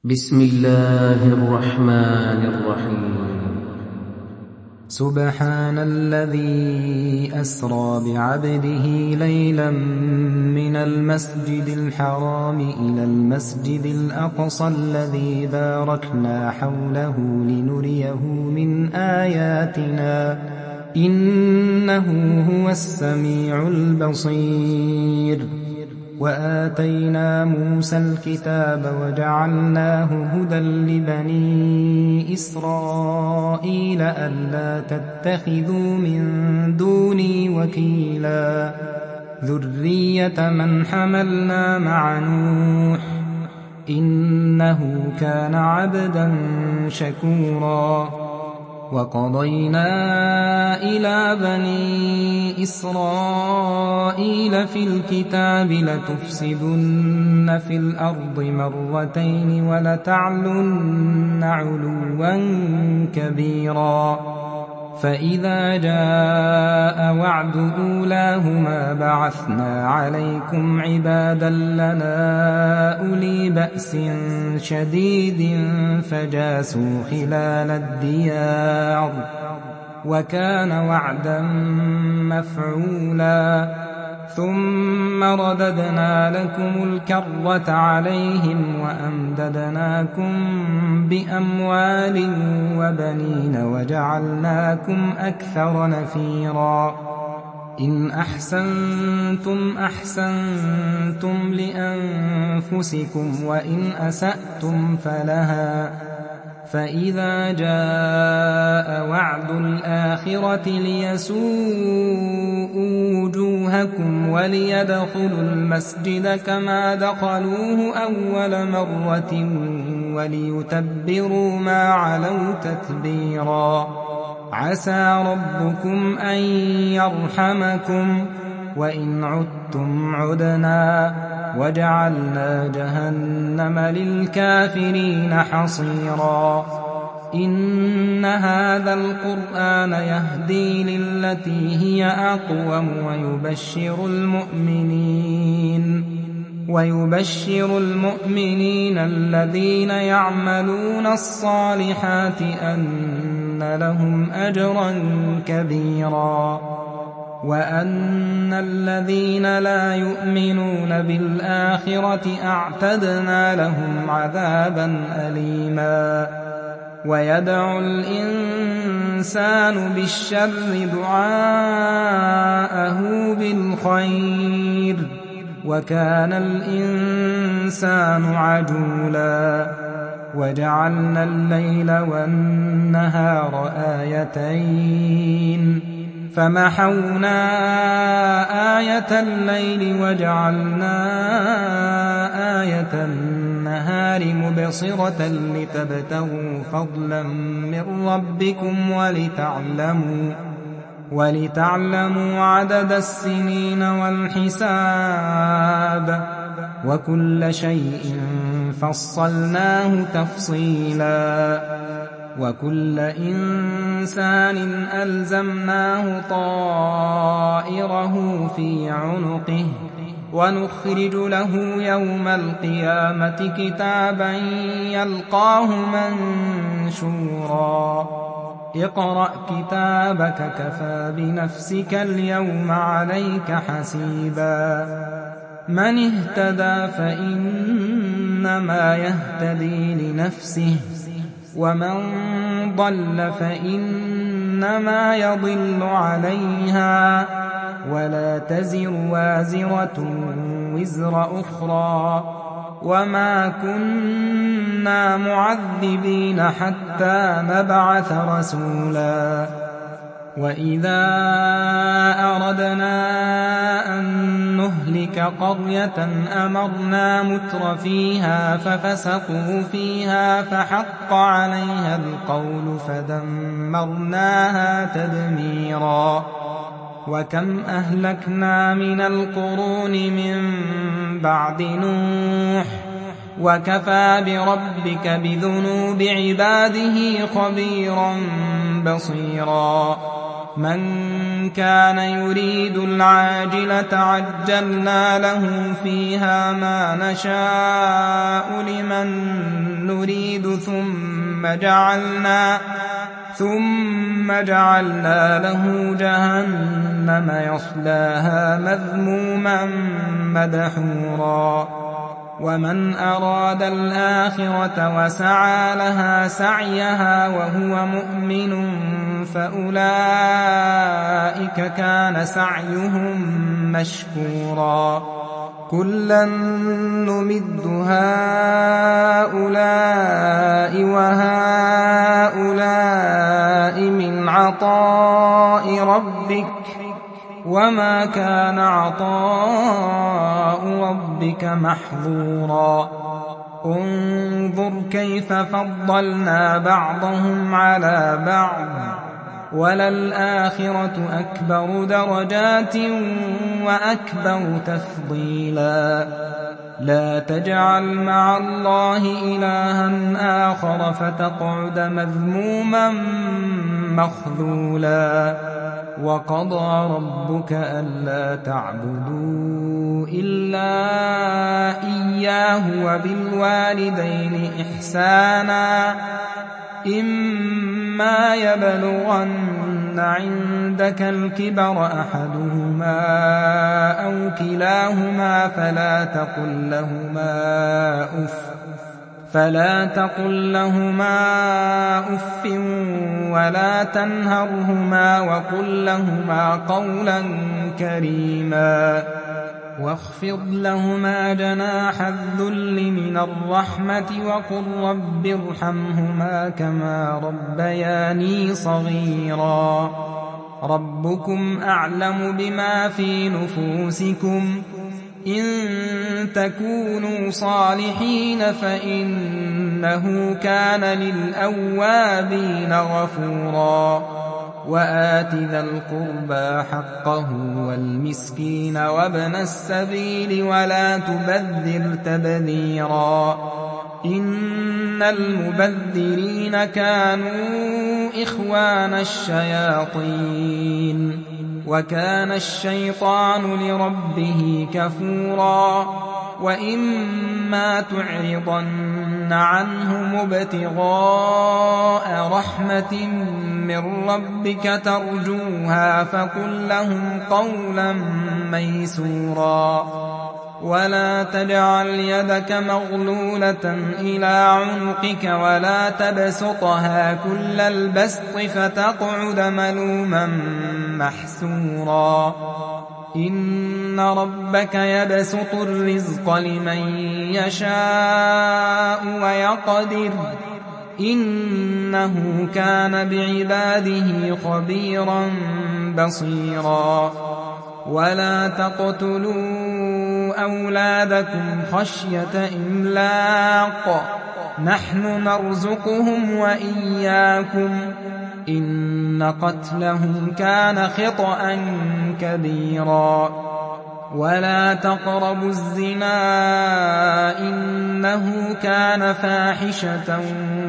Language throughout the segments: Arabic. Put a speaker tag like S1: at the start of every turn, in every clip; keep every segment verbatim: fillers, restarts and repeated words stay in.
S1: بسم الله الرحمن الرحيم.
S2: سبحان الذي أسرى بعبده ليلا من المسجد الحرام إلى المسجد الأقصى الذي باركنا حوله لنريه من آياتنا إنه هو السميع البصير. وآتينا موسى الكتاب وجعلناه هدى لبني إسرائيل ألا تتخذوا من دوني وكيلا ذرية من حملنا مع نوح إنه كان عبدا شكورا. وقضينا إلى بني إسرائيل في الكتاب لتفسدن في الأرض مرتين ولتعلن علوا كبيرا. فإذا جاء وعد أولاهما بعثنا عليكم عبادا لنا أولي بأس شديد فجاسوا خلال الديار وكان وعدا مفعولا. ثم رددنا لكم الكرة عليهم وأمددناكم بأموال وبنين وجعلناكم أكثر نفيرا. إن أحسنتم أحسنتم لأنفسكم وإن أسأتم فلها. فإذا جاء وعد الآخرة ليسوءوا وجوهكم وليدخلوا المسجد كما دخلوه أول مرة وليتبروا ما علوا تتبيرا. عسى ربكم أن يرحمكم وإن عدتم عدنا وجعلنا جهنم للكافرين حصيرا. إن هذا القرآن يهدي للتي هي أقوم ويبشر المؤمنين ويبشر المؤمنين الذين يعملون الصالحات أن لهم أجرا كبيرا. وأن الذين لا يؤمنون بالآخرة أعتدنا لهم عذابا أليما. ويدعو الإنسان بالشر دعاءه بالخير وكان الإنسان عجولا. وجعلنا الليل والنهار آيتين فمحونا آية الليل وجعلنا آية النهار مبصرة لتبتغوا فضلا من ربكم ولتعلموا ولتعلموا عدد السنين والحساب وكل شيء فصلناه تفصيلا. وكل إنسان ألزمناه طائره في عنقه ونخرج له يوم القيامة كتابا يلقاه منشورا. اقرأ كتابك كفى بنفسك اليوم عليك حسيبا. من اهتدى فإنما يهتدي لنفسه ومن ضل فإنما يضل عليها ولا تزر وازرة وزر أخرى وما كنا معذبين حتى نبعث رسولا. وإذا أردنا أن نهلك قرية أمرنا متر فيها ففسقوا فيها فحق عليها القول فدمرناها تدميرا. وكم أهلكنا من القرون من بعد نوح وكفى بربك بذنوب عباده خبيرا بصيرا. من كان يريد العاجلة عجلنا له فيها ما نشاء لمن نريد ثم جعلنا ثم جعلنا له جهنم يصلاها مذموما مدحورا ومن أراد الآخرة وسعى لها سعيها وهو مؤمن فأولئك كان سعيهم مشكورا كلا نمد هؤلاء وهؤلاء من عطاء ربك وما كان عطاء ربك محظورا انظر كيف فضلنا بعضهم على بعض وللآخرة أكبر درجات وأكبر تفضيلا لا تجعل مع الله إلها آخر فتقعد مذموما مخذولا وقضى ربك ألا تعبدوا إلا إياه وبالوالدين إحسانا إما يبلغن عندك الكبر أحدهما أو كلاهما فلا تقل لهما أف فلا تقل لهما أف ولا تنهرهما وقل لهما قولا كريما واخفض لهما جناح الذل من الرحمة وقل رب ارحمهما كما ربياني صغيرا ربكم أعلم بما في نفوسكم إن تكونوا صالحين فإنه كان للأوابين غفورا وآت ذا القربى حقه والمسكين وابن السبيل ولا تبذر تبذيرا إن المبذرين كانوا إخوان الشياطين وكان الشيطان لربه كفورا وإما تعرضن عنهم ابتغاء رحمة من ربك ترجوها فقل لهم قولا ميسورا ولا تجعل يدك مغلولة إلى عنقك ولا تبسطها كل البسط فتقعد ملوما محسورا إن ربك يبسط الرزق لمن يشاء ويقدر إنه كان بعباده خبيرا بصيرا ولا تقتلوا أولادكم خشية إملاق نحن نرزقهم وإياكم إن قتلهم كان خطأ كبيرا ولا تقربوا الزنا إنه كان فاحشة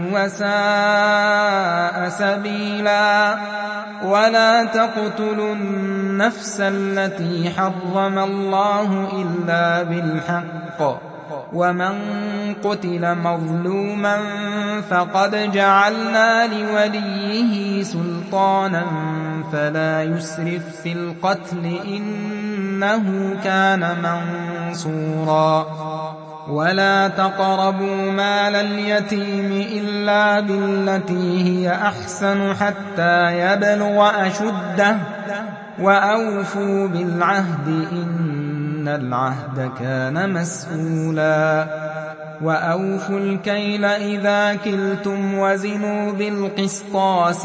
S2: وساء سبيلا ولا تقتلوا النفس التي حرم الله إلا بالحق ومن قتل مظلوما فقد جعلنا لوليه سلطانا فلا يسرف في القتل إنه كان منصورا ولا تقربوا مال اليتيم إلا بالتي هي أحسن حتى يبلغ أشده وأوفوا بالعهد إن العهد كان مسؤولا وأوفوا الكيل إذا كلتم وزنوا بالقسطاس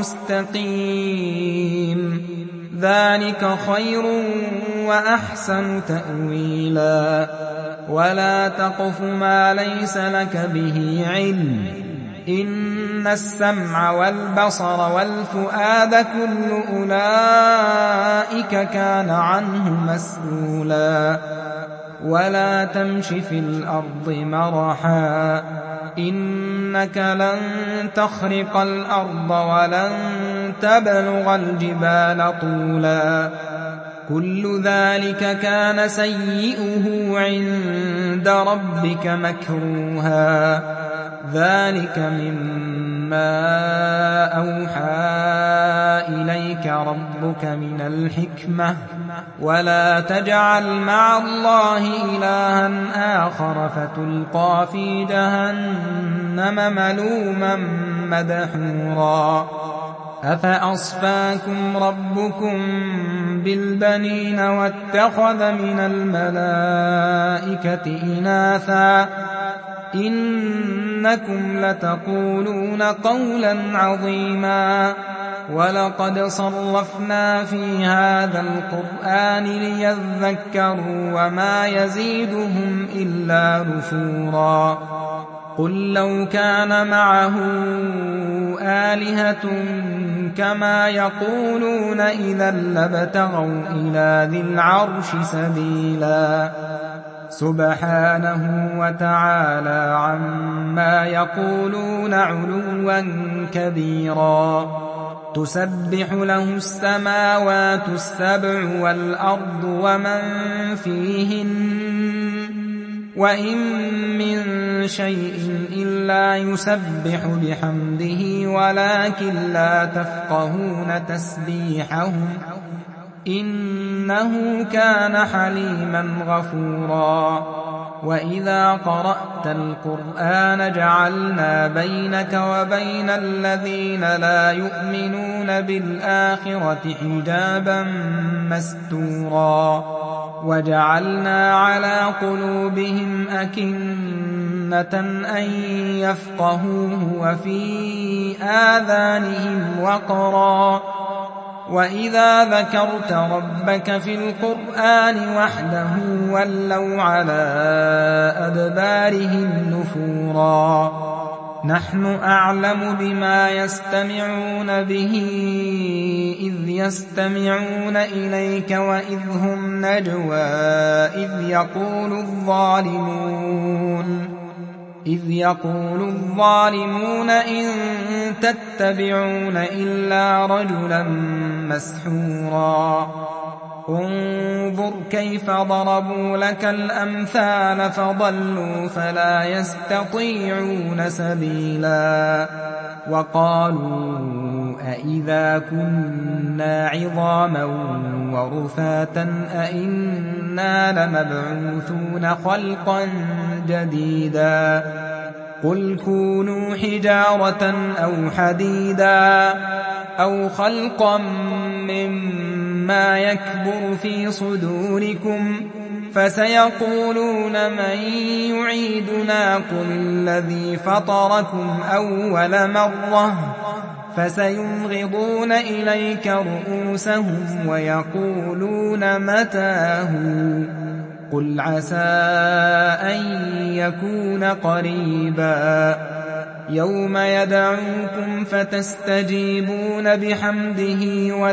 S2: المستقيم ذلك خير وأحسن تأويلا ولا تقف ما ليس لك به علم إن السمع والبصر والفؤاد كل أولئك كان عنه مسؤولا ولا تمش في الأرض مرحا إنك لن تخرق الأرض ولن تبلغ الجبال طولا كل ذلك كان سيئه عند ربك مكروها ذلك مما أوحى إليك ربك من الحكمة ولا تجعل مع الله إلها آخر فتلقى في جهنم ملوما مدحورا أفأصفاكم ربكم بالبنين واتخذ من الملائكة إناثا إنكم لتقولون قولا عظيما ولقد صرفنا في هذا القرآن ليذكروا وما يزيدهم إلا نفورا قل لو كان معه آلهة كما يقولون إذا لابتغوا إلى ذي العرش سبيلا سبحانه وتعالى عما يقولون علوا كبيرا تسبح له السماوات السبع والأرض ومن فيهن وإن من شيء إلا يسبح بحمده ولكن لا تفقهون تسبيحهم إنه كان حليما غفورا وإذا قرأت القرآن جعلنا بينك وبين الذين لا يؤمنون بالآخرة حجابا مستورا وجعلنا على قلوبهم أكنة أن يفقهوه وفي آذانهم وقرا وإذا ذكرت ربك في القرآن وحده ولوا على أدبارهم نفورا نحن أعلم بما يستمعون به إذ يستمعون إليك وإذ هم نجوى إذ يقول الظالمون إذ يقول الظالمون إن تتبعون إلا رجلا مسحورا انظر كيف ضربوا لك الأمثال فضلوا فلا يستطيعون سبيلا وقالوا أئذا كنا عظاما ورفاتا أئنا لمبعوثون خلقا جديدا قل كونوا حجارة أو حديدا أو خلقا مما يكبر في صدوركم فسيقولون من يعيدنا قل الذي فطركم أول مرة فسينغضون إليك رؤوسهم ويقولون متاه قل عسى أن يكون قريبا يوم يدعوكم فتستجيبون بحمده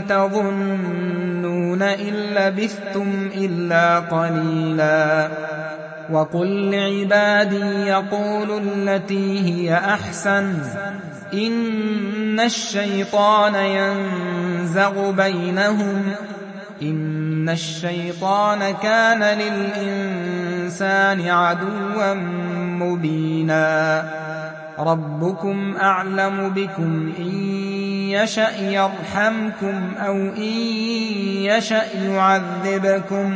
S2: وتظنون إن لبثتم إلا قليلا وقل لعبادي يقولوا التي هي أحسن إن الشيطان ينزغ بينهم إن الشيطان كان للإنسان عدوا مبينا ربكم أعلم بكم إن يشأ يرحمكم أو إن يشأ يعذبكم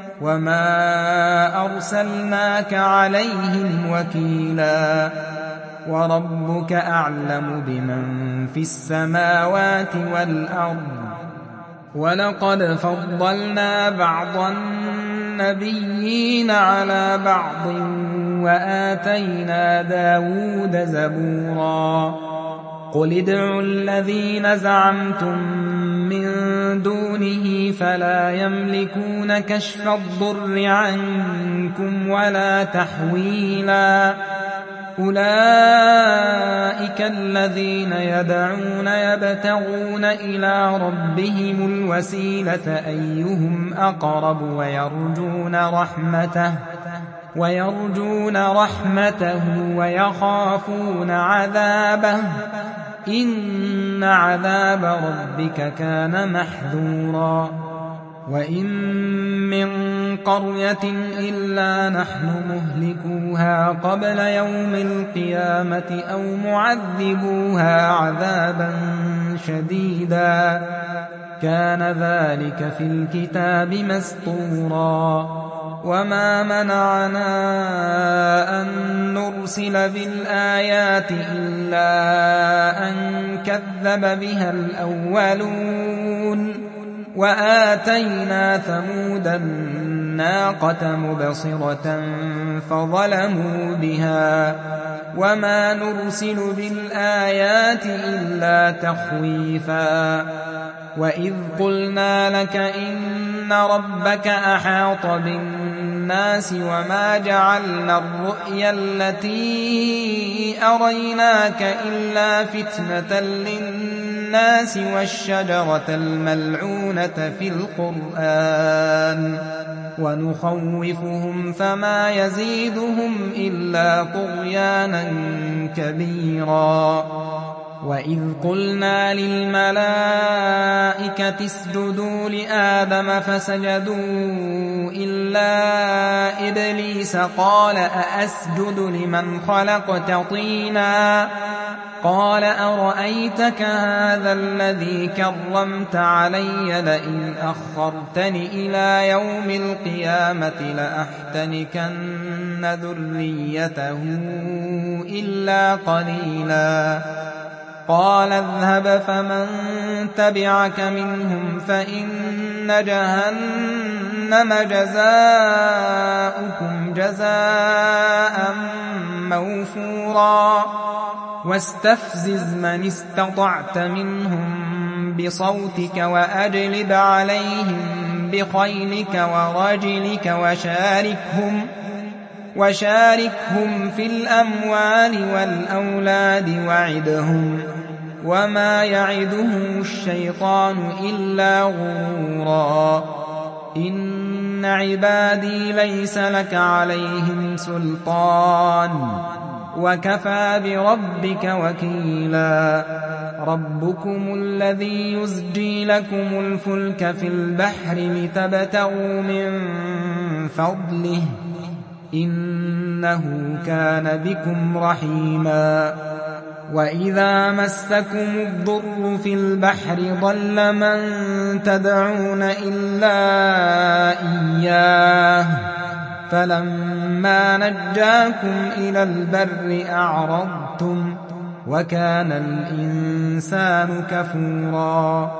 S2: وما أرسلناك عليهم وكيلا وربك أعلم بمن في السماوات والأرض ولقد فضلنا بعض النبيين على بعض وآتينا داود زبورا قل ادعوا الذين زعمتم من دونه فلا يملكون كشف الضر عنكم ولا تحويلا أولئك الذين يدعون يبتغون إلى ربهم الوسيلة أيهم أقرب ويرجون رحمته ويرجون رحمته ويخافون عذابه إن عذاب ربك كان محذورا وإن من قرية إلا نحن مهلكوها قبل يوم القيامة أو معذبوها عذابا شديدا كان ذلك في الكتاب مسطورا وما منعنا أن نرسل بالآيات إلا أن كذب بها الأولون وآتينا ثمود الناقة مبصرة فظلموا بها وما نرسل بالآيات إلا تخويفا وإذ قلنا لك إن ربك أحاط بالناس وما جعلنا الرؤيا التي أريناك إلا فتنة للناس والشجرة الملعونة في القرآن ونخوفهم فما يزيدهم إلا طغيانا كبيرا وإذ قلنا للملائكة اسجدوا لآدم فسجدوا إلا إبليس قال أأسجد لمن خلقت طينا قال أرأيتك هذا الذي كرمت علي لئن أخرتني إلى يوم القيامة لأحتنكن ذريته إلا قليلا قال اذهب فمن تبعك منهم فإن جهنم جزاؤكم جزاء موفورا واستفزز من استطعت منهم بصوتك وأجلب عليهم بخيلك ورجلك وشاركهم وشاركهم في الأموال والأولاد وعدهم وما يعدهم الشيطان إلا غرورا إن عبادي ليس لك عليهم سلطان وكفى بربك وكيلا ربكم الذي يزجي لكم الفلك في البحر لتبتغوا من فضله إنه كان بكم رحيما وإذا مسكم الضر في البحر ضل من تدعون إلا إياه فلما نجاكم إلى البر أعرضتم وكان الإنسان كفورا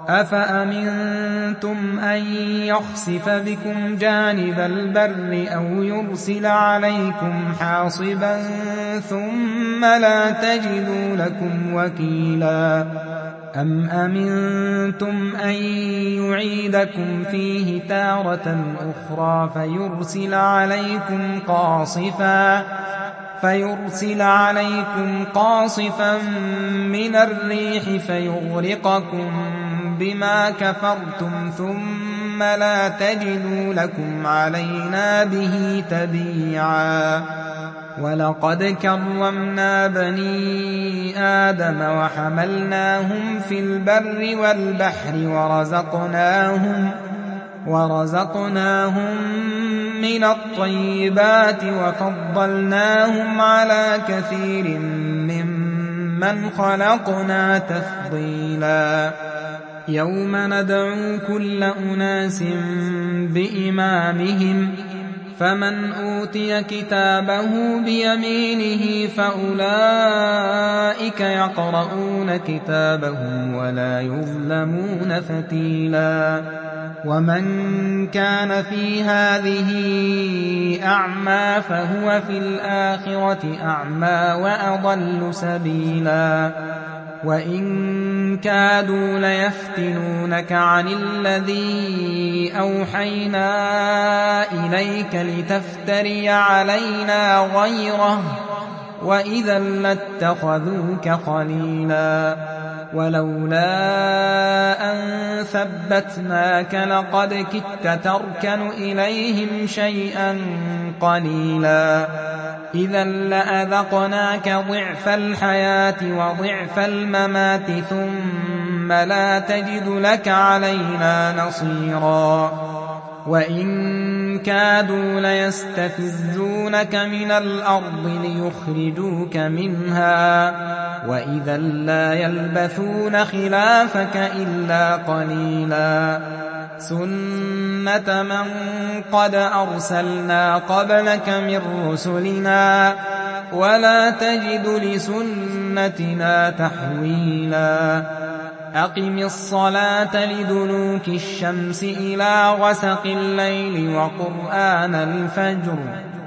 S2: أفأمنتم أن يخسف بكم جانب البر أو يرسل عليكم حاصبا ثم لا تجدوا لكم وكيلا أم أمنتم أن يعيدكم فيه تارة أخرى فيرسل عليكم قاصفا فيرسل عليكم قاصفا من الريح فيغرقكم بما كفرتم ثم لا تجدوا لكم علينا به تبيعا ولقد كرمنا بني آدم وحملناهم في البر والبحر ورزقناهم ورزقناهم من الطيبات وفضلناهم على كثير ممن خلقنا تفضيلا يوم ندعو كل أناس بإمامهم فمن أوتي كتابه بيمينه فأولئك يقرؤون كتابهم ولا يظلمون فتيلا ومن كان في هذه أعمى فهو في الآخرة أعمى وأضل سبيلا وإن كادوا ليفتنونك عن الذي أوحينا إليك لتفتري علينا غيره وإذا لاتخذوك خليلا ولولا أن ثبتناك لقد كدت تركن إليهم شيئا قليلا إذا لأذقناك ضعف الحياة وضعف الممات ثم ثم لا تجد لك علينا نصيرا وإن كادوا ليستفزونك من الأرض ليخرجوك منها وإذا لا يلبثون خلافك إلا قليلا سنة من قد أرسلنا قبلك من رسلنا ولا تجد لسنتنا تحويلا أقم الصلاة لدلوك الشمس إلى غسق الليل وقرآن الفجر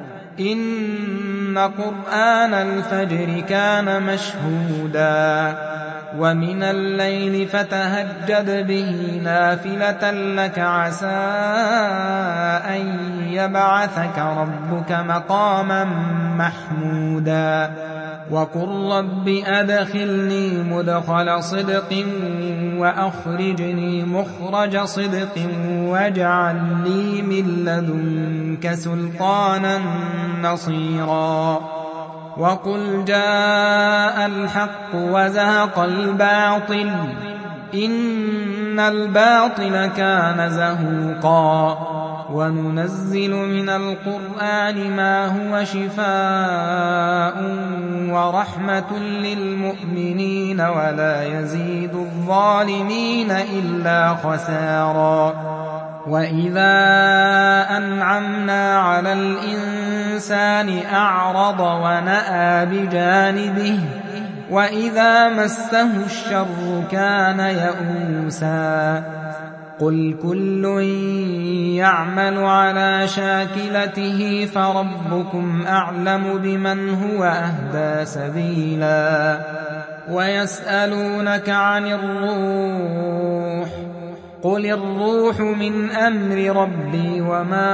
S2: إن قرآن الفجر كان مشهودا ومن الليل فتهجد به نافلة لك عسى أن يبعثك ربك مقاما محمودا وقل رب أدخلني مدخل صدق وأخرجني مخرج صدق واجعل لي من لدنك سلطانا نصيرا وقل جاء الحق وزهق الباطل إن الباطل كان زهوقا وننزل من القرآن ما هو شفاء ورحمة للمؤمنين ولا يزيد الظالمين إلا خسارا وإذا أنعمنا على الإنسان أعرض ونأى بجانبه وإذا مسه الشر كان يئوسا قل كل يعمل على شاكلته فربكم أعلم بمن هو أهدى سبيلا ويسألونك عن الروح قل الروح من أمر ربي وما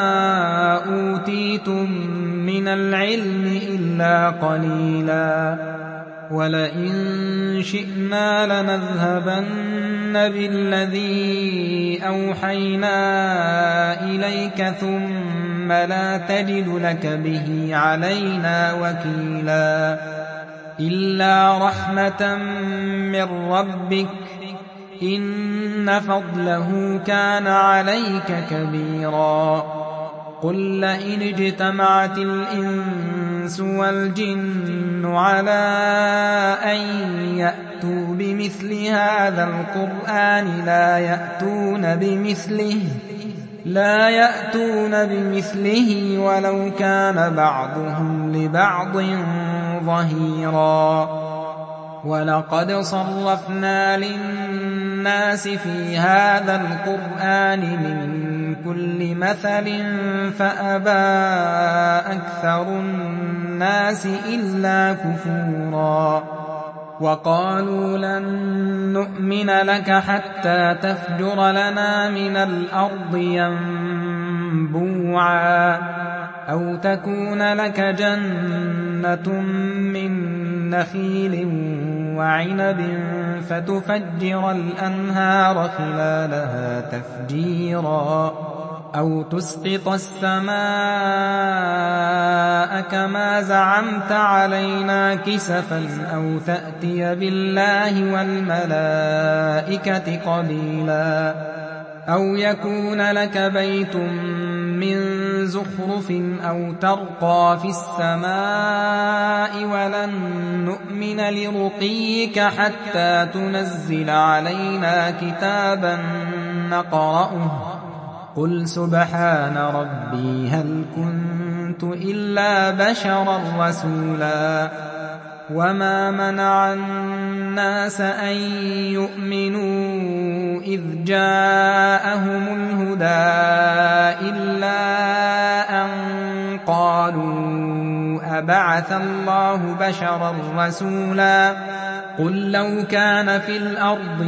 S2: أوتيتم من العلم إلا قليلا ولئن شئنا لنذهبن بالذي أوحينا إليك ثم لا تجد لك به علينا وكيلا إلا رحمة من ربك إن فضله كان عليك كبيرا قل لئن اجتمعت الإنس والجن على أن يأتوا بمثل هذا القرآن لا يأتون بمثله لا يأتون بمثله ولو كان بعضهم لبعض ظهيرا ولقد صرفنا للناس في هذا القرآن من كل مثل فأبى أكثر الناس إلا كفورا وقالوا لن نؤمن لك حتى تفجر لنا من الأرض ينبوعا أو تكون لك جنة من نخيل وعنب فتفجر الأنهار خلالها تفجيرا أو تسقط السماء كما زعمت علينا كسفا أو تأتي بالله والملائكة قبيلا أو يكون لك بيت من زخرف أو ترقى في السماء ولن نؤمن لرقيك حتى تنزل علينا كتابا نقرأه قل سبحان ربي هل كنت إلا بشرا رسولا وما منع الناس أن يؤمنوا إذ جاءهم الهدى إلا أن قالوا أبعث الله بشرا رسولا قل لو كان في الأرض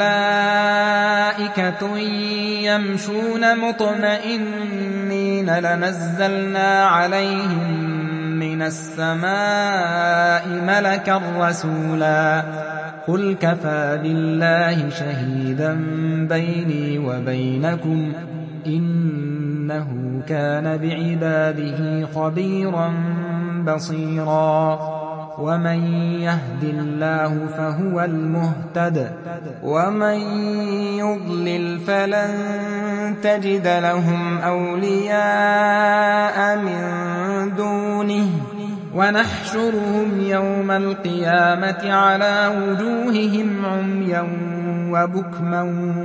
S2: ملائكة يمشون مطمئنين لنزلنا عليهم من السماء ملكا رسولا قل كفى بالله شهيدا بيني وبينكم إنه كان بعباده خبيرا بصيرا ومن يهد الله فهو المهتد ومن يضلل فلن تجد لهم أولياء من دونه ونحشرهم يوم القيامة على وجوههم عميا وبكما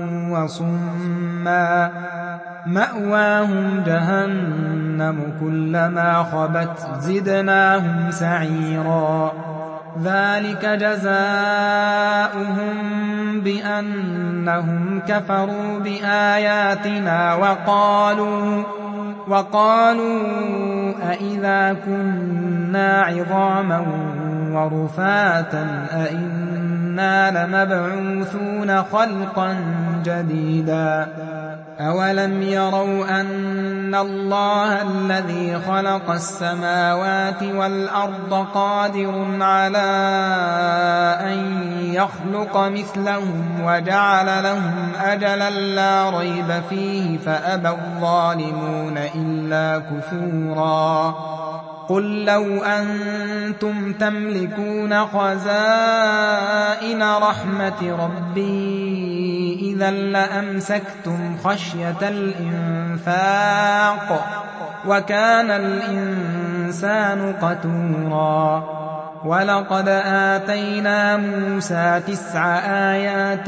S2: وصما مأواهم جهنم كلما خبت زدناهم سعيرا ذلك جزاؤهم بأنهم كفروا بآياتنا وقالوا وقالوا أإذا كنا عظاما ورفاتا أإنا لمبعوثون خلقا جديدا أولم يروا أن الله الذي خلق السماوات والأرض قادر على أن يخلق مثلهم وجعل لهم أجلا لا ريب فيه فأبى الظالمون إلا كفورا قل لو أنتم تملكون خزائن رحمة ربي إذا لأمسكتم خشية الإنفاق وكان الإنسان قتورا ولقد آتينا موسى تسع آيات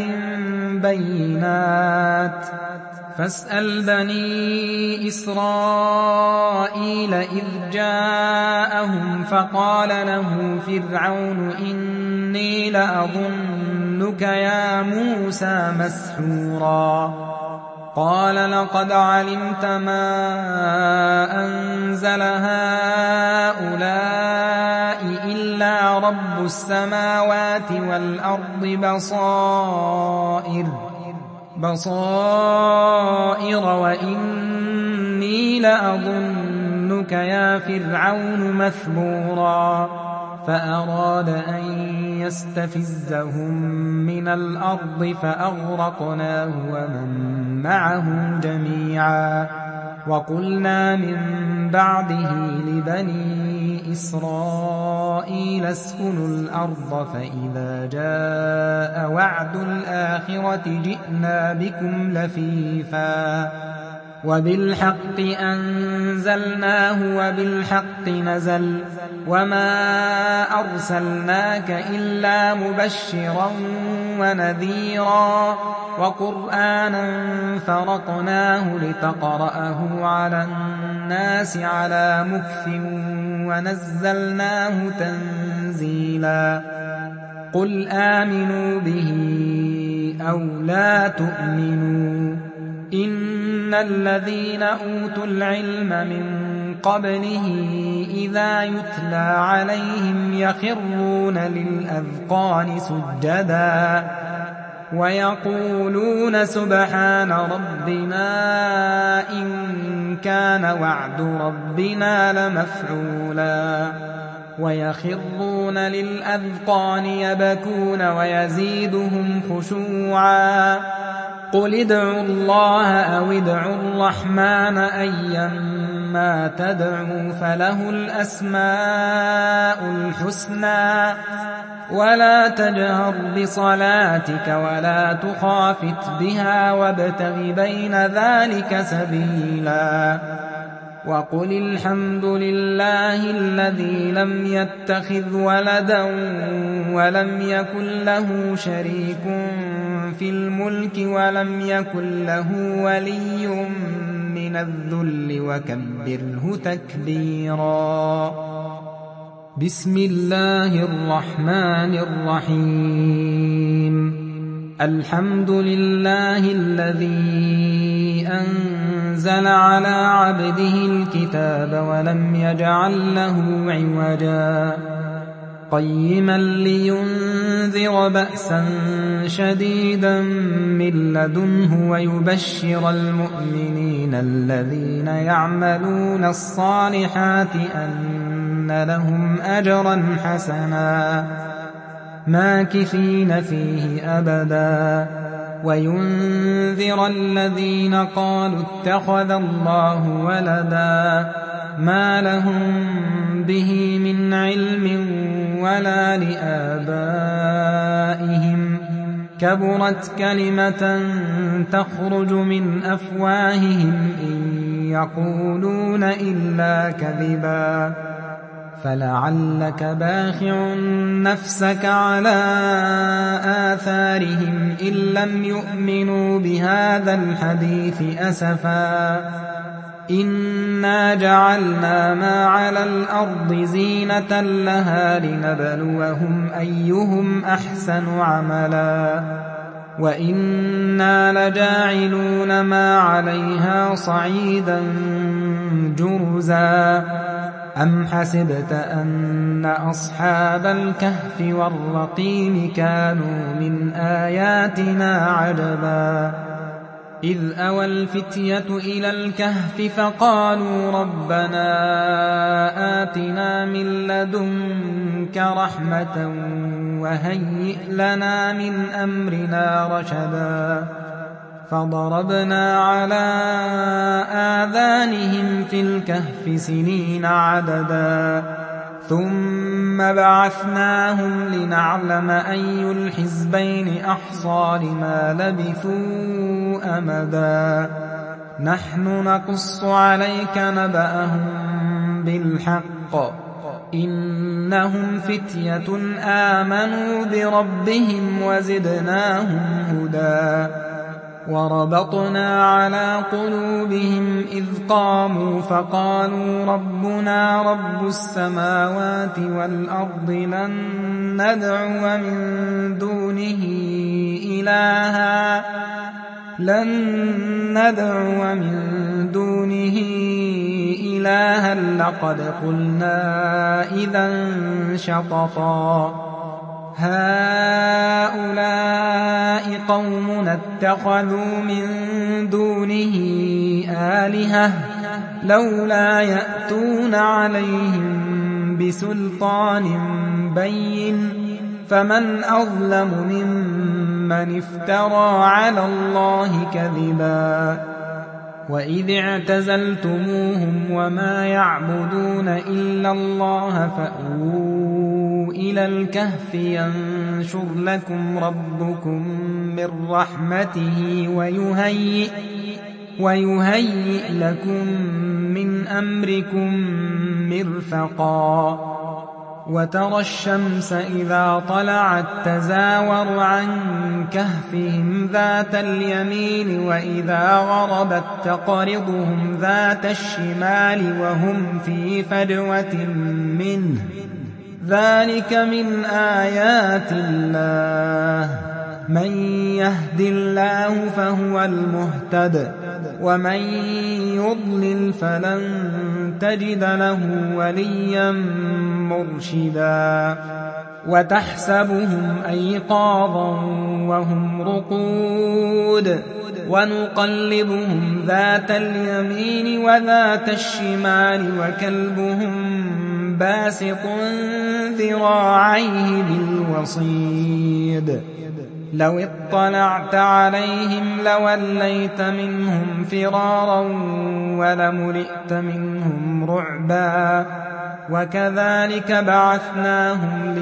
S2: بينات فاسأل بني إسرائيل إذ جاءهم فقال له فرعون إني لأظنك يا موسى مسحورا قال لقد علمت ما أنزل هؤلاء إلا رب السماوات والأرض بصائر بصائر وإني لأظنك يا فرعون مثبورا فأراد أن يستفزهم من الأرض فأغرقناه ومن معه جميعا وقلنا من بعده لبني إسرائيل اسكنوا الأرض فإذا جاء وعد الآخرة جئنا بكم لفيفا وبالحق أنزلناه وبالحق نزل وما أرسلناك إلا مبشرا ونذيرا وقرآنا فرقناه لتقرأه على الناس على مكث ونزلناه تنزيلا قل آمنوا به أو لا تؤمنوا إن الذين أوتوا العلم من قبله إذا يتلى عليهم يخرون للأذقان سجدا ويقولون سبحان ربنا إن كان وعد ربنا لمفعولا ويخرون للأذقان يبكون ويزيدهم خشوعا قل ادعوا الله أو ادعوا الرحمن أيما تدعوا فله الأسماء الحسنى ولا تجهر بصلاتك ولا تخافت بها وابتغ بين ذلك سبيلا وقل الحمد لله الذي لم يتخذ ولدا ولم يكن له شريك في الملك ولم يكن له ولي من الذل وكبره تكبيرا بسم الله الرحمن الرحيم الحمد لله الذي أنزل على عبده الكتاب ولم يجعل له عوجا قيما لينذر بأسا شديدا من لدنه ويبشر المؤمنين الذين يعملون الصالحات أن لهم أجرا حسنا ماكثين فيه أبدا وينذر الذين قالوا اتخذ الله ولدا ما لهم به من علم ولا لآبائهم كبرت كلمة تخرج من أفواههم إن يقولون إلا كذبا فلعلك باخع نفسك على آثارهم إن لم يؤمنوا بهذا الحديث أسفا إنا جعلنا ما على الأرض زينة لها لنبلوهم أيهم أحسن عملا وإنا لجاعلون ما عليها صعيدا جرزا أم حسبت أن أصحاب الكهف والرقيم كانوا من آياتنا عجبا إذ أوى الفتية إلى الكهف فقالوا ربنا آتنا من لدنك رحمة وهيئ لنا من أمرنا رشدا فضربنا على آذانهم في الكهف سنين عددا ثم بعثناهم لنعلم أي الحزبين أحصى لما لبثوا أمدا نحن نقص عليك نبأهم بالحق إنهم فتية آمنوا بربهم وزدناهم هدى وربطنا على قلوبهم إذ قاموا فقالوا ربنا رب السماوات والأرض لن ندعو من دونه إلها لن ندعو من دونه إلها لقد قلنا إذا شططا هؤلاء قومنا اتخذوا من دونه آلهة لولا يأتون عليهم بسلطان بين فمن أظلم ممن افترى على الله كذبا وإذ اعتزلتموهم وما يعبدون إلا الله فأووا إلى الكهف ينشر لكم ربكم من رحمته ويهيئ, ويهيئ لكم من أمركم مرفقا وترى الشمس إذا طلعت تزاور عن كهفهم ذات اليمين وإذا غربت تقرضهم ذات الشمال وهم في فجوة منه ذلك من آيات الله من يهد الله فهو المهتد ومن يضلل فلن تجد له وليا مرشدا وتحسبهم أيقاظا وهم رقود ونقلبهم ذات اليمين وذات الشمال وكلبهم باسط ذراعيه بالوصيد لو اطلعت عليهم لوليت منهم فرارا ولملئت منهم رعبا وكذلك بعثناهم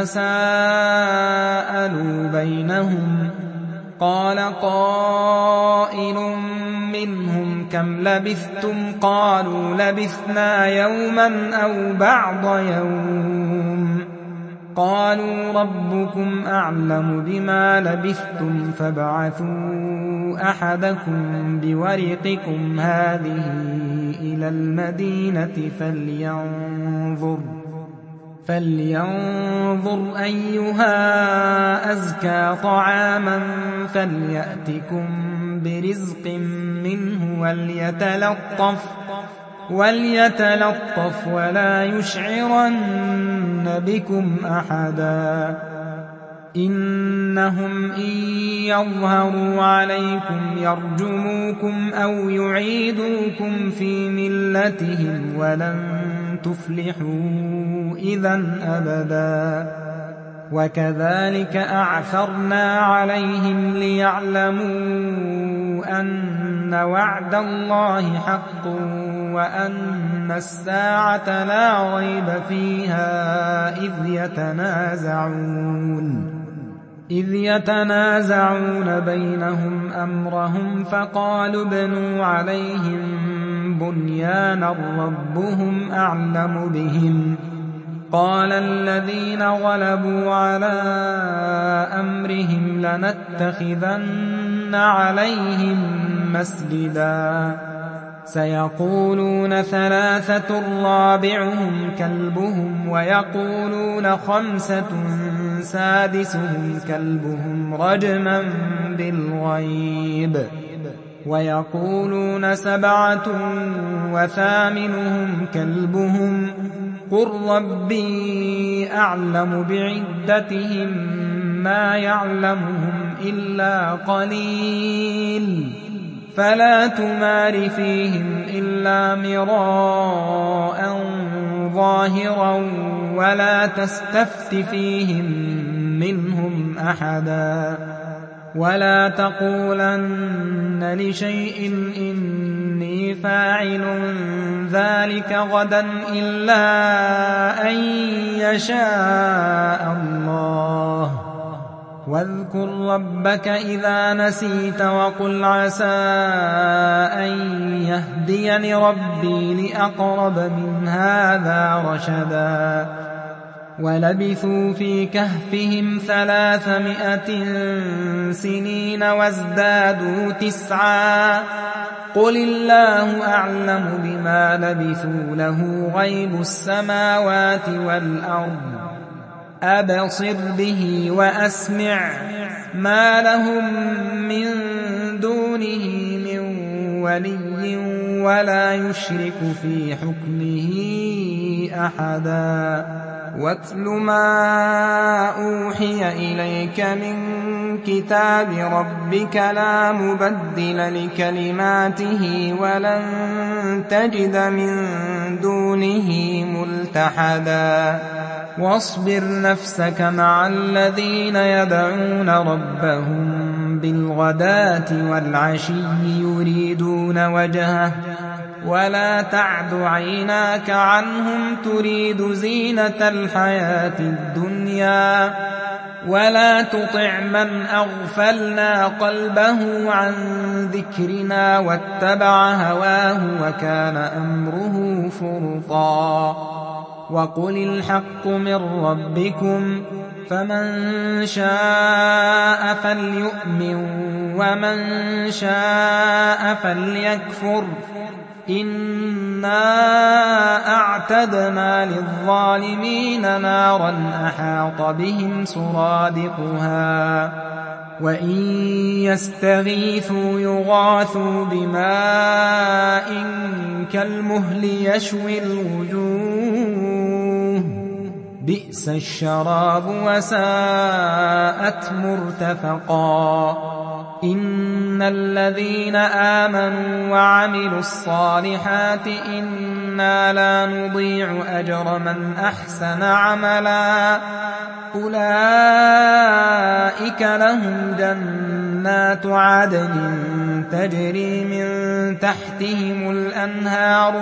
S2: ليتساءلوا بينهم قال قائل منهم كم لبثتم قالوا لبثنا يوما أو بعض يوم قالوا ربكم أعلم بما لبثتم فابعثوا أحدكم بورقكم هذه إلى المدينة فلينظر فلينظر أيها أزكى طعاما فليأتكم برزق منه وليتلطف وليتلطف ولا يشعرن بكم أحدا إنهم إن يظهروا عليكم يرجموكم أو يعيدوكم في ملتهم ولن تفلحوا إذا أبدا وكذلك أعثرنا عليهم ليعلموا أن وعد الله حق وأن الساعة لا ريب فيها إذ يتنازعون إذ يتنازعون بينهم أمرهم فقالوا ابنوا عليهم بنيانا ربهم أعلم بهم قال الذين غلبوا على أمرهم لنتخذن عليهم مسجدا سيقولون ثلاثة رابعهم كلبهم ويقولون خمسة سادسهم كلبهم رجما بالغيب ويقولون سبعة وثامنهم كلبهم قل ربي أعلم بعدتهم ما يعلمهم إلا قليل فلا تمار فيهم إلا مراء ظاهرا ولا تستفت فيهم منهم أحدا ولا تقولن لشيء إني فاعل ذلك غدا إلا أن يشاء الله واذكر ربك إذا نسيت وقل عسى أن يهديني ربي لأقرب من هذا رشدا ولبثوا في كهفهم ثلاثمائة سنين وازدادوا تسعا قل الله أعلم بما لبثوا له غيب السماوات والأرض أبصر به وأسمع ما لهم من دونه من ولي ولا يشرك في حكمه أحدا واتل ما أوحي إليك من كتاب ربك لا مبدل لكلماته ولن تجد من دونه ملتحدا واصبر نفسك مع الذين يدعون ربهم بالغداة والعشي يريدون وجهه ولا تعد عيناك عنهم تريد زينة الحياة الدنيا ولا تطع من أغفلنا قلبه عن ذكرنا واتبع هواه وكان أمره فرطا وقل الحق من ربكم فمن شاء فليؤمن ومن شاء فليكفر إنا أعتدنا للظالمين نارا أحاط بهم سرادقها وإن يستغيثوا يغاثوا بماء كالمهل يشوي الوجوه بئس الشراب وساءت مرتفقا إن الذين آمنوا وعملوا الصالحات إنا لا نضيع أجر من أحسن عملا أولئك لهم جنات عدن تجري من تحتهم الأنهار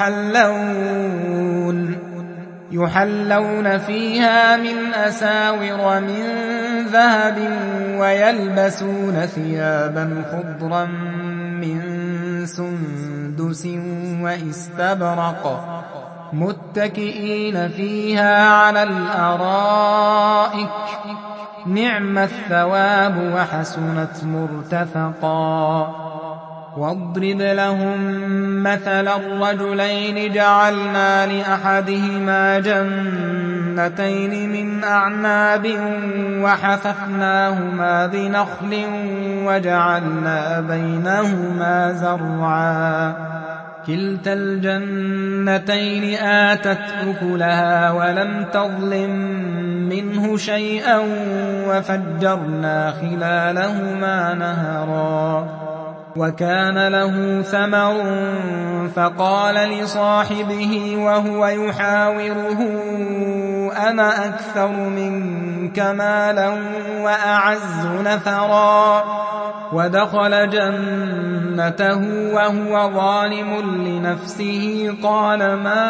S2: يحلون يحلون فيها من أساور من ذهب ويلبسون ثيابا خضرا من سندس واستبرق متكئين فيها على الأرائك نعم الثواب وحسنت مرتفقا واضرب لهم مثل الرجلين جعلنا لأحدهما جنتين من أعناب وحففناهما بنخل وجعلنا بينهما زرعا كلتا الجنتين آتت أكلها ولم تظلم منه شيئا وفجرنا خلالهما نهرا وكان له ثمر فقال لصاحبه وهو يحاوره أنا أكثر منك مالا وأعز نفرا ودخل جنته وهو ظالم لنفسه قال ما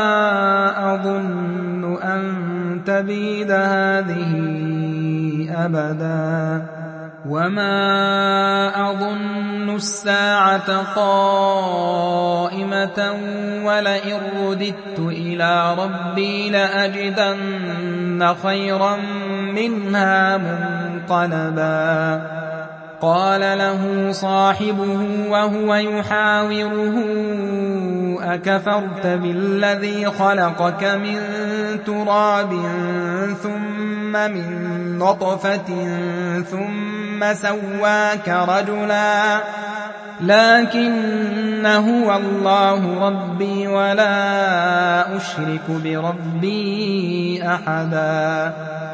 S2: أظن أن تبيد هذه أبدا وما أظن الساعة قائمة ولئن رددت إلى ربي لأجدن خيرا منها منقلبا قال له صاحبه وهو يحاوره أكفرت بالذي خلقك من تراب ثم من نطفة ثم سواك رجلا لكن هو الله ربي ولا أشرك بربي أحدا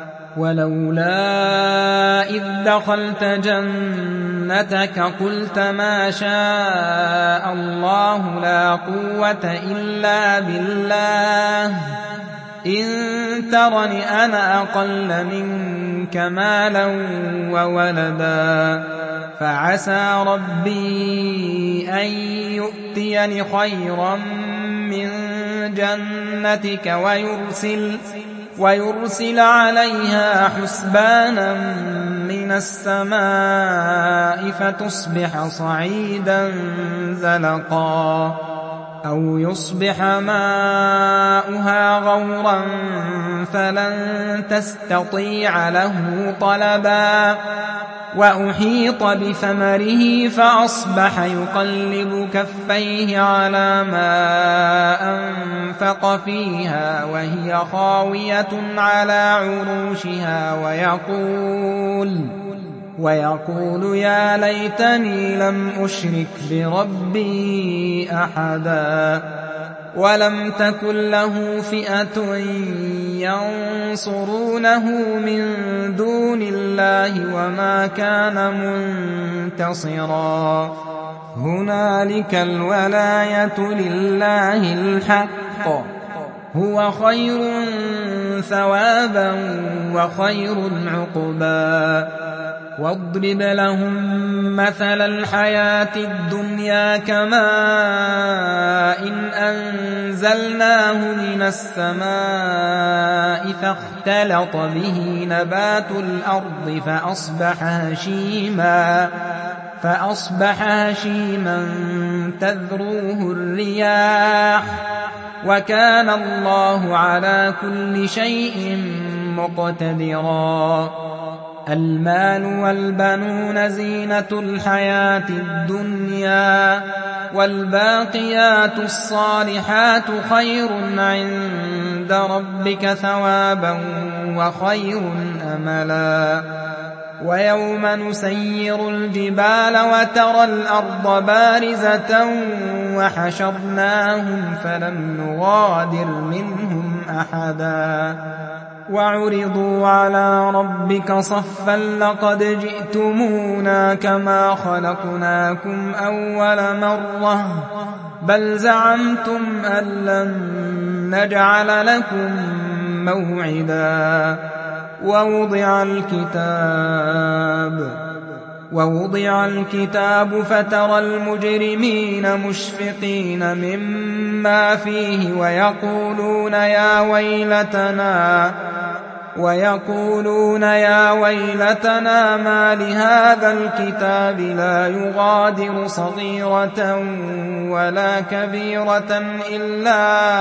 S2: ولولا إذ دخلت جنتك قلت ما شاء الله لا قوة إلا بالله إن ترني أنا أقل منك مالا وولدا فعسى ربي أن يؤتيني خيرا من جنتك ويرسل ويرسل عليها حسبانا من السماء فتصبح صعيدا زلقا أو يصبح ماؤها غورا فلن تستطيع له طلبا وأحيط بثمره فأصبح يقلب كفيه على ما أنفق فيها وهي خاوية على عروشها ويقول ويقول يا ليتني لم أشرك بربي أحدا ولم تكن له فئة ينصرونه من دون الله وما كان منتصرا هنالك الولاية لله الحق هو خير ثوابا وخير عقبا واضرب لهم مثل الحياة الدنيا كماء إن أنزلناه من السماء فاختلط به نبات الأرض فأصبح هشيما فأصبح هشيما تذروه الرياح وكان الله على كل شيء مقتدرا المال والبنون زينة الحياة الدنيا والباقيات الصالحات خير عند ربك ثوابا وخير أملا ويوم نسير الجبال وترى الأرض بارزة وحشرناهم فلم نغادر منهم أحدا وعرضوا على ربك صفا لقد جئتمونا كما خلقناكم أول مرة بل زعمتم أن لن نجعل لكم موعدا ووضع الكتاب ووضع الكتاب فترى المجرمين مشفقين مما فيه ويقولون يا ويلتنا ويقولون يا ويلتنا ما لهذا الكتاب لا يغادر صغيرة ولا كبيرة إلا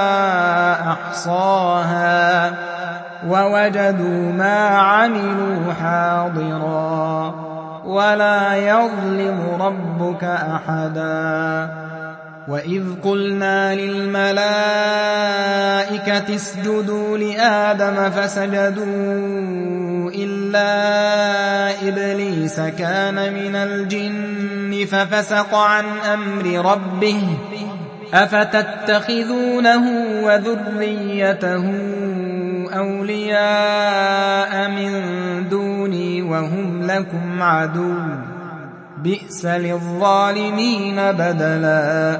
S2: أحصاها ووجدوا ما عملوا حاضرا ولا يظلم ربك أحدا وإذ قلنا للملائكة اسجدوا لآدم فسجدوا إلا إبليس كان من الجن ففسق عن أمر ربه أفتتخذونه وذريته أولياء من دوني وهم لكم عدو بئس للظالمين بدلا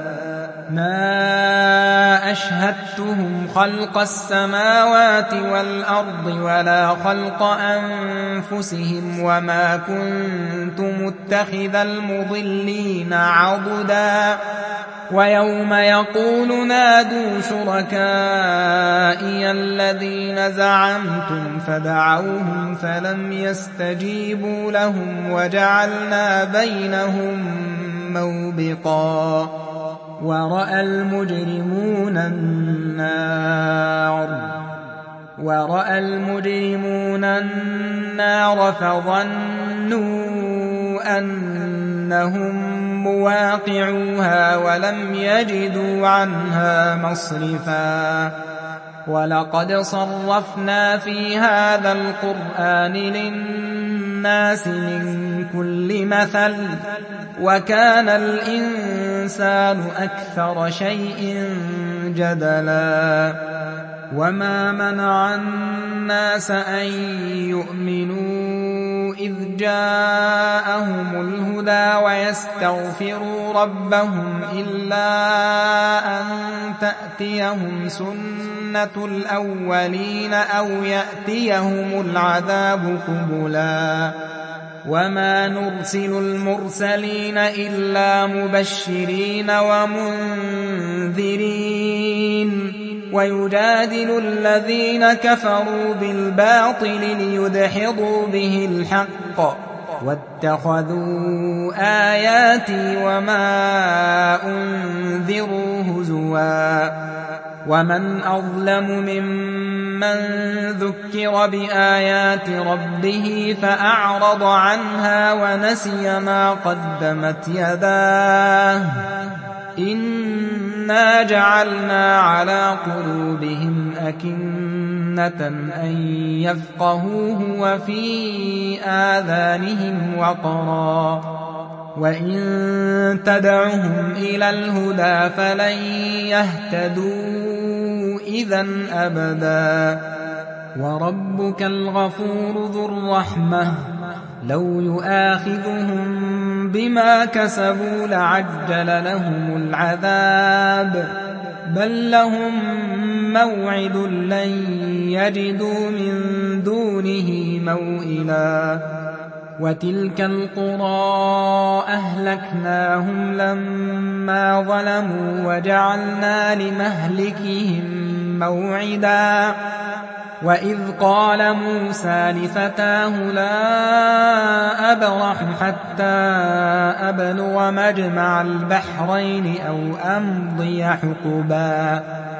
S2: ما أشهدتهم خلق السماوات والأرض ولا خلق أنفسهم وما كنت متخذ المضلين عضدا ويوم يقول نادوا شركائي الذين زعمتم فدعوهم فلم يستجيبوا لهم وجعلنا بينهم موبقا ورأى المجرمون النار ورأى المجرمون النار فظنوا أنهم مواقعوها ولم يجدوا عنها مصرفا ولقد صرفنا في هذا القرآن للناس من كل مثل وكان الإنسان أكثر شيء جدلا وما منع الناس أن يؤمنوا إذ جاءهم الهدى ويستغفروا ربهم إلا أن تأتيهم سنة الأولين أو يأتيهم العذاب قبلا وما نرسل المرسلين إلا مبشرين ومنذرين ويجادل الذين كفروا بالباطل ليدحضوا به الحق واتخذوا آياتي وما أنذروا هزوا ومن أظلم ممن ذكر بآيات ربه فأعرض عنها ونسي ما قدمت يداه إنا جعلنا على قلوبهم أكنة أن يفقهوه وفي آذانهم وقرا وإن تدعهم إلى الهدى فلن يهتدوا إذن أبدا وربك الغفور ذو الرحمة لو يؤاخذهم بما كسبوا لعجل لهم العذاب بل لهم موعد لن يجدوا من دونه موئلا وتلك القرى أهلكناهم لما ظلموا وجعلنا لمهلكهم موعدا وإذ قال موسى لفتاه لا أبرح حتى أبلغ مجمع البحرين أو أمضي حقبا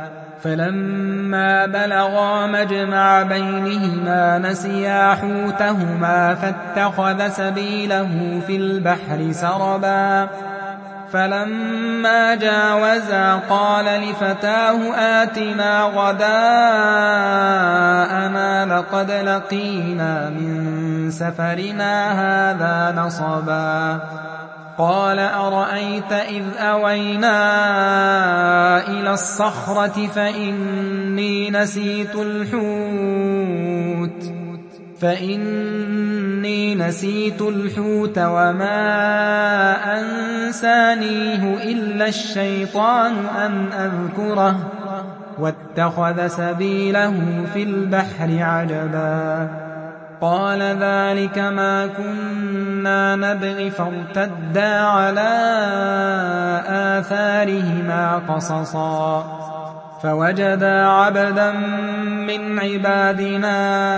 S2: فلما بلغا مجمع بينهما نسيا حوتهما فاتخذ سبيله في البحر سربا فلما جاوزا قال لفتاه آتنا غداءنا لقد لقينا من سفرنا هذا نصبا قال أرأيت إذ أوينا إلى الصخرة فإني نسيت الحوت فإني نسيت الحوت وما أنسانيه إلا الشيطان أن أذكره واتخذ سبيله في البحر عجبا قال ذلك ما كنا نبغي فارتدا على آثارهما قصصا فوجدا عبدا من عبادنا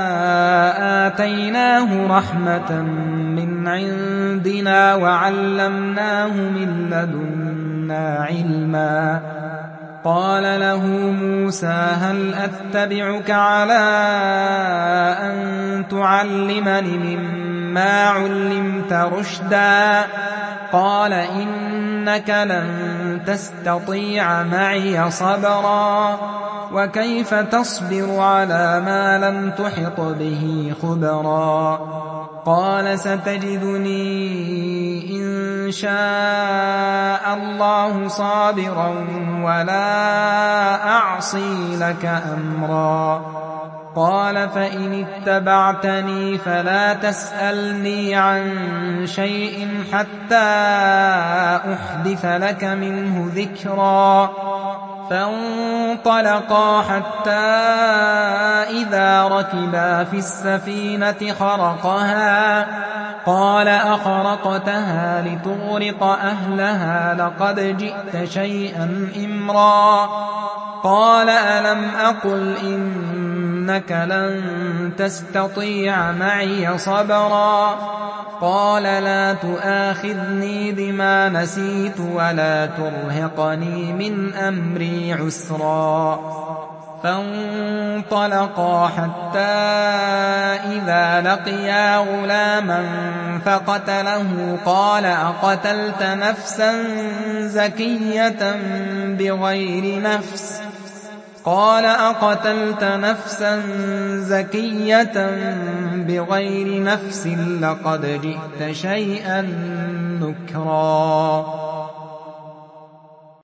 S2: آتيناه رحمة من عندنا وعلمناه من لدنا علما قال له موسى هل أتبعك على أن تعلمني مما علمت رشدا قال إنك لن تستطيع معي صبرا وكيف تصبر على ما لم تحط به خبرا قال ستجدني إن شاء الله صابرا ولا أعصي لك أمرا قال فإن اتبعتني فلا تسألني عن شيء حتى أحدث لك منه ذكرا فانطلقا حتى إذا ركبا في السفينة خرقها قال أخرقتها لتغرق أهلها لقد جئت شيئا إمرا قال ألم أقل إنك لن تستطيع معي صبرا قال لا تؤاخذني بما نسيت ولا ترهقني من أمري عسرا فانطلقا حتى إذا لقيا غلاما فقتله قال أقتلت نفسا زكية بغير نفس قال أقتلت نفسا زكية بغير نفس لقد جئت شيئا نكرا